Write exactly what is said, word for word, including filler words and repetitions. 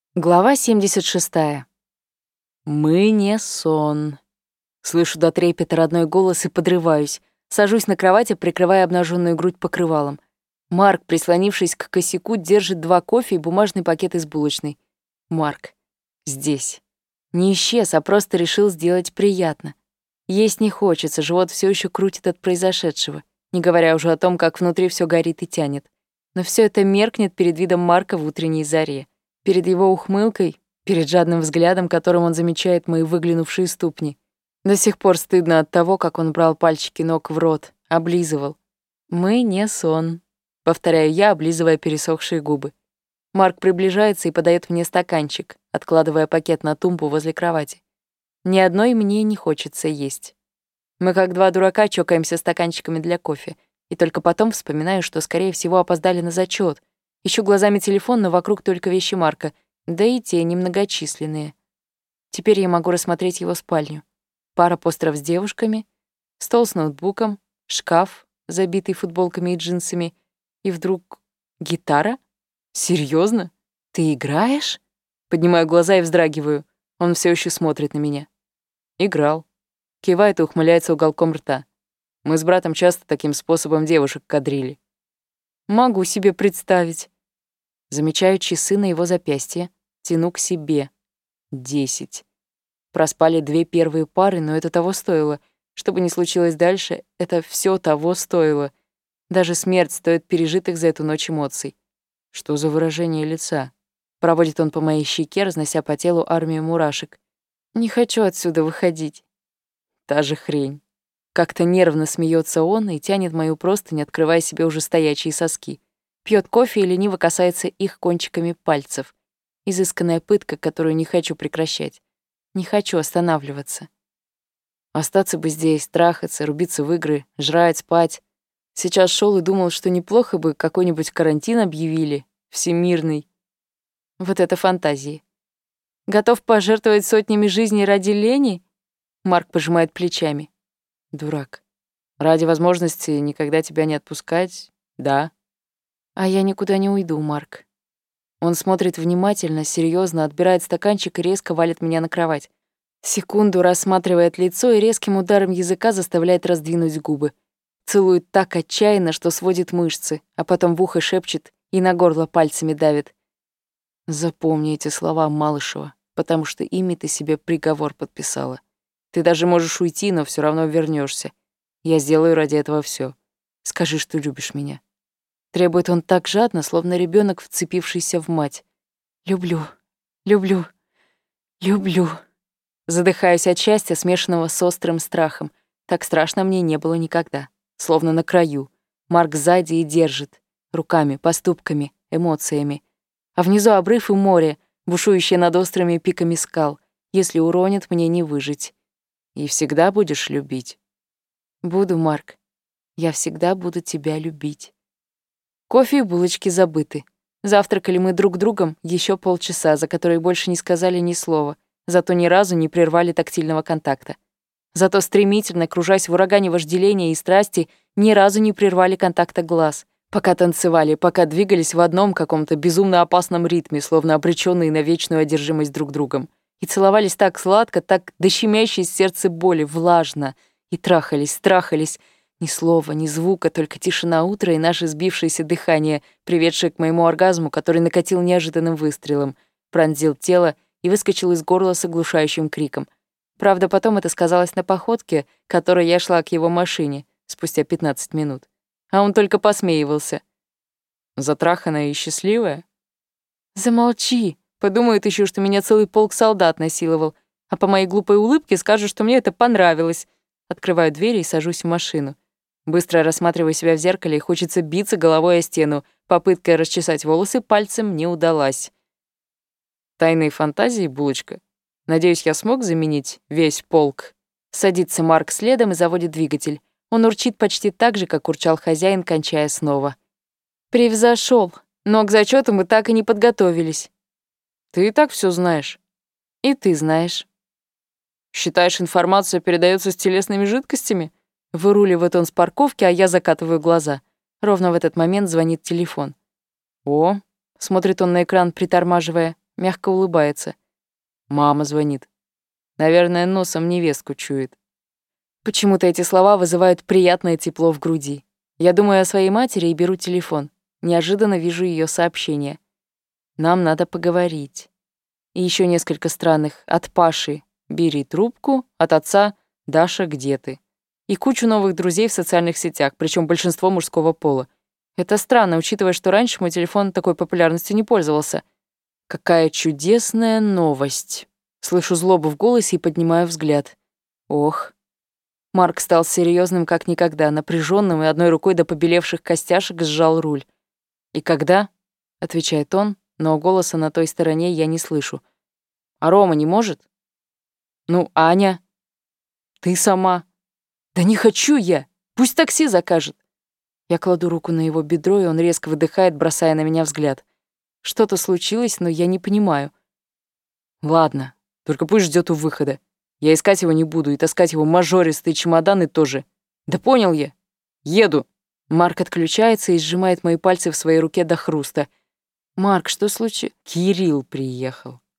Глава семьдесят шестая. «Мы не сон». Слышу до трепета родной голос и подрываюсь. Сажусь на кровати, прикрывая обнаженную грудь покрывалом. Марк, прислонившись к косяку, держит два кофе и бумажный пакет из булочной. Марк. Здесь. Не исчез, а просто решил сделать приятно. Есть не хочется, живот все еще крутит от произошедшего, не говоря уже о том, как внутри все горит и тянет. Но все это меркнет перед видом Марка в утренней заре. Перед его ухмылкой, перед жадным взглядом, которым он замечает мои выглянувшие ступни. До сих пор стыдно от того, как он брал пальчики ног в рот, облизывал. «Мы не сон», — повторяю я, облизывая пересохшие губы. Марк приближается и подает мне стаканчик, откладывая пакет на тумбу возле кровати. Ни одной мне не хочется есть. Мы как два дурака чокаемся стаканчиками для кофе, и только потом вспоминаю, что, скорее всего, опоздали на зачет. Ищу глазами телефон, но вокруг только вещи Марка, да и те немногочисленные. Теперь я могу рассмотреть его спальню. Пара постеров с девушками, стол с ноутбуком, шкаф, забитый футболками и джинсами, и вдруг гитара? Серьезно? Ты играешь? Поднимаю глаза и вздрагиваю. Он все еще смотрит на меня. Играл. Кивает и ухмыляется уголком рта. Мы с братом часто таким способом девушек кадрили. Могу себе представить. Замечаю часы на его запястье, тяну к себе. Десять. Проспали две первые пары, но это того стоило. Что бы ни случилось дальше, это все того стоило. Даже смерть стоит пережитых за эту ночь эмоций. Что за выражение лица? Проводит он по моей щеке, разнося по телу армию мурашек. Не хочу отсюда выходить. Та же хрень. Как-то нервно смеется он и тянет мою простынь, открывая себе уже стоячие соски. Пьет кофе и лениво касается их кончиками пальцев. Изысканная пытка, которую не хочу прекращать. Не хочу останавливаться. Остаться бы здесь, трахаться, рубиться в игры, жрать, спать. Сейчас шел и думал, что неплохо бы какой-нибудь карантин объявили, всемирный. Вот это фантазии. Готов пожертвовать сотнями жизней ради лени? Марк пожимает плечами. Дурак. Ради возможности никогда тебя не отпускать, да. А я никуда не уйду, Марк. Он смотрит внимательно, серьезно, отбирает стаканчик и резко валит меня на кровать. Секунду рассматривает лицо и резким ударом языка заставляет раздвинуть губы. Целует так отчаянно, что сводит мышцы, а потом в ухо шепчет и на горло пальцами давит. Запомни эти слова, Малышева, потому что ими ты себе приговор подписала. Ты даже можешь уйти, но все равно вернешься. Я сделаю ради этого все. Скажи, что любишь меня. Требует он так жадно, словно ребенок, вцепившийся в мать. Люблю, люблю, люблю. Задыхаюсь от счастья, смешанного с острым страхом. Так страшно мне не было никогда. Словно на краю. Марк сзади и держит. Руками, поступками, эмоциями. А внизу обрыв и море, бушующее над острыми пиками скал. Если уронит, мне не выжить. И всегда будешь любить? Буду, Марк. Я всегда буду тебя любить. Кофе и булочки забыты. Завтракали мы друг другом еще полчаса, за которые больше не сказали ни слова, зато ни разу не прервали тактильного контакта. Зато стремительно, кружась в урагане вожделения и страсти, ни разу не прервали контакта глаз, пока танцевали, пока двигались в одном каком-то безумно опасном ритме, словно обречённые на вечную одержимость друг другом. И целовались так сладко, так до щемящей сердце боли, влажно. И трахались, трахались. Ни слова, ни звука, только тишина утра и наше сбившееся дыхание, приведшее к моему оргазму, который накатил неожиданным выстрелом, пронзил тело и выскочил из горла с оглушающим криком. Правда, потом это сказалось на походке, которой я шла к его машине спустя пятнадцать минут. А он только посмеивался. Затраханная и счастливая? Замолчи. Подумают еще, что меня целый полк солдат насиловал, а по моей глупой улыбке скажут, что мне это понравилось. Открываю дверь и сажусь в машину. Быстро рассматриваю себя в зеркале, и хочется биться головой о стену. Попытка расчесать волосы пальцем не удалась. Тайные фантазии, булочка? Надеюсь, я смог заменить весь полк? Садится Марк следом и заводит двигатель. Он урчит почти так же, как урчал хозяин, кончая снова. Превзошел, но к зачету мы так и не подготовились. Ты и так все знаешь. И ты знаешь. Считаешь, информация передается с телесными жидкостями? Выруливает он с парковки, а я закатываю глаза. Ровно в этот момент звонит телефон. О, смотрит он на экран, притормаживая. мягко улыбается. Мама звонит. Наверное, носом невестку чует. Почему-то эти слова вызывают приятное тепло в груди. Я думаю о своей матери и беру телефон. Неожиданно вижу ее сообщение. Нам надо поговорить. И еще несколько странных. От Паши «Бери трубку», от отца «Даша, где ты?» И кучу новых друзей в социальных сетях, причем большинство мужского пола. Это странно, учитывая, что раньше мой телефон такой популярностью не пользовался. Какая чудесная новость. Слышу злобу в голосе и поднимаю взгляд. Ох. Марк стал серьезным как никогда, напряженным и одной рукой до побелевших костяшек сжал руль. «И когда?» — отвечает он, но голоса на той стороне я не слышу. «А Рома не может?» «Ну, Аня?» «Ты сама?» «Да не хочу я! Пусть такси закажет!» Я кладу руку на его бедро, и он резко выдыхает, бросая на меня взгляд. Что-то случилось, но я не понимаю. «Ладно, только пусть ждет у выхода. Я искать его не буду, и таскать его мажористые чемоданы тоже. Да понял я. Еду!» Марк отключается и сжимает мои пальцы в своей руке до хруста. «Марк, что случилось?» «Кирилл приехал».